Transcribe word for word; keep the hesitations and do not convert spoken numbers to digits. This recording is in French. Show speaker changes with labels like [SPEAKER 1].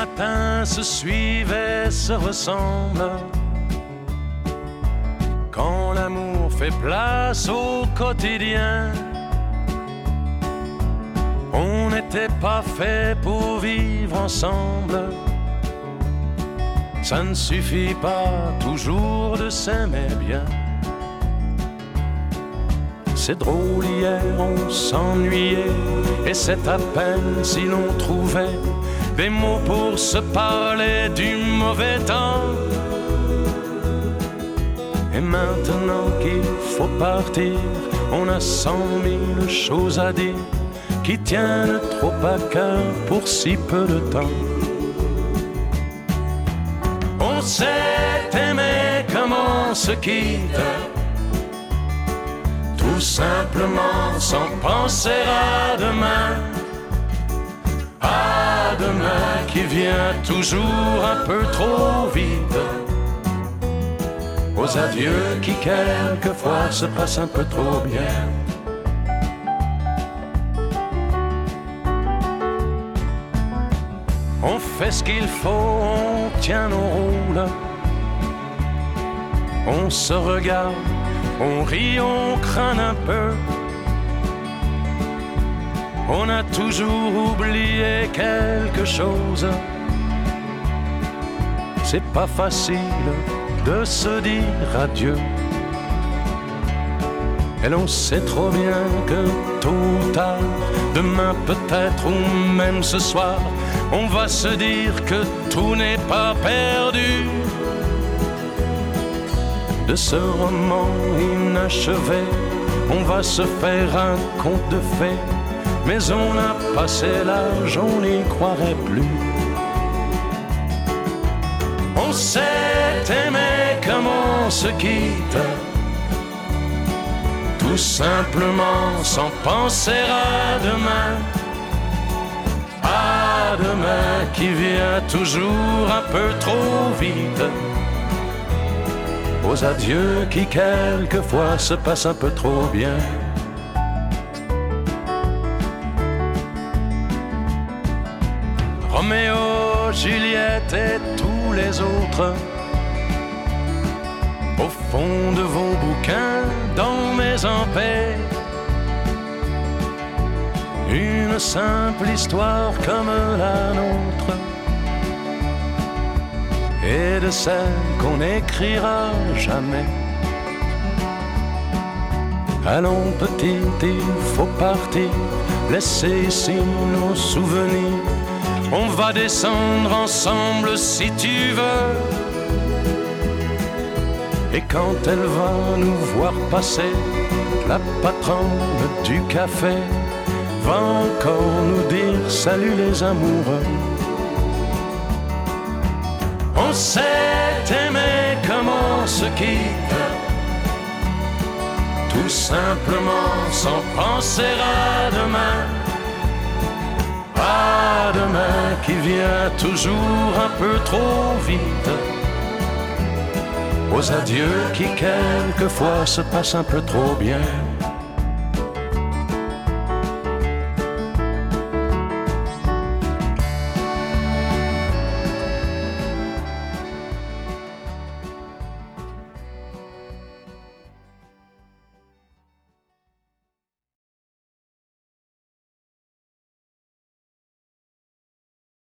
[SPEAKER 1] matins se suivent et se ressemblent. Quand l'amour fait place au quotidien, on n'était pas fait pour vivre ensemble. Ça ne suffit pas toujours de s'aimer bien. C'est drôle, hier on s'ennuyait, et c'est à peine si l'on trouvait des mots pour se parler du mauvais temps. Et maintenant qu'il faut partir, on a cent mille choses à dire qui tiennent trop à cœur pour si peu de temps. On s'est aimé comme on se quitte, tout simplement sans penser à demain. À demain qui vient toujours un peu trop vite, aux adieux qui quelquefois se passent un peu trop bien. On fait ce qu'il faut, on tient nos rôles, on se regarde, on rit, on craint un peu. On a toujours oublié quelque chose. C'est pas facile de se dire adieu. Et l'on sait trop bien que tôt ou tard, demain peut-être ou même ce soir, on va se dire que tout n'est pas perdu. De ce roman inachevé, on va se faire un conte de fées, mais on a passé l'âge, on n'y croirait plus. On s'est aimé comme on se quitte, tout simplement sans penser à demain. À demain qui vient toujours un peu trop vite, aux adieux qui quelquefois se passent un peu trop bien. Roméo, Juliette et tous les autres, au fond de vos bouquins, dans mes empais, une simple histoire comme la nôtre, et de celle qu'on n'écrira jamais. Allons petite, il faut partir, laisser ici nos souvenirs. On va descendre ensemble si tu veux. Et quand elle va nous voir passer, la patronne du café va encore nous dire salut les amoureux. On s'est aimé comme on se quitte, tout simplement sans penser à demain. À demain qui vient toujours un peu trop vite, aux adieux qui quelquefois se passent un peu trop bien.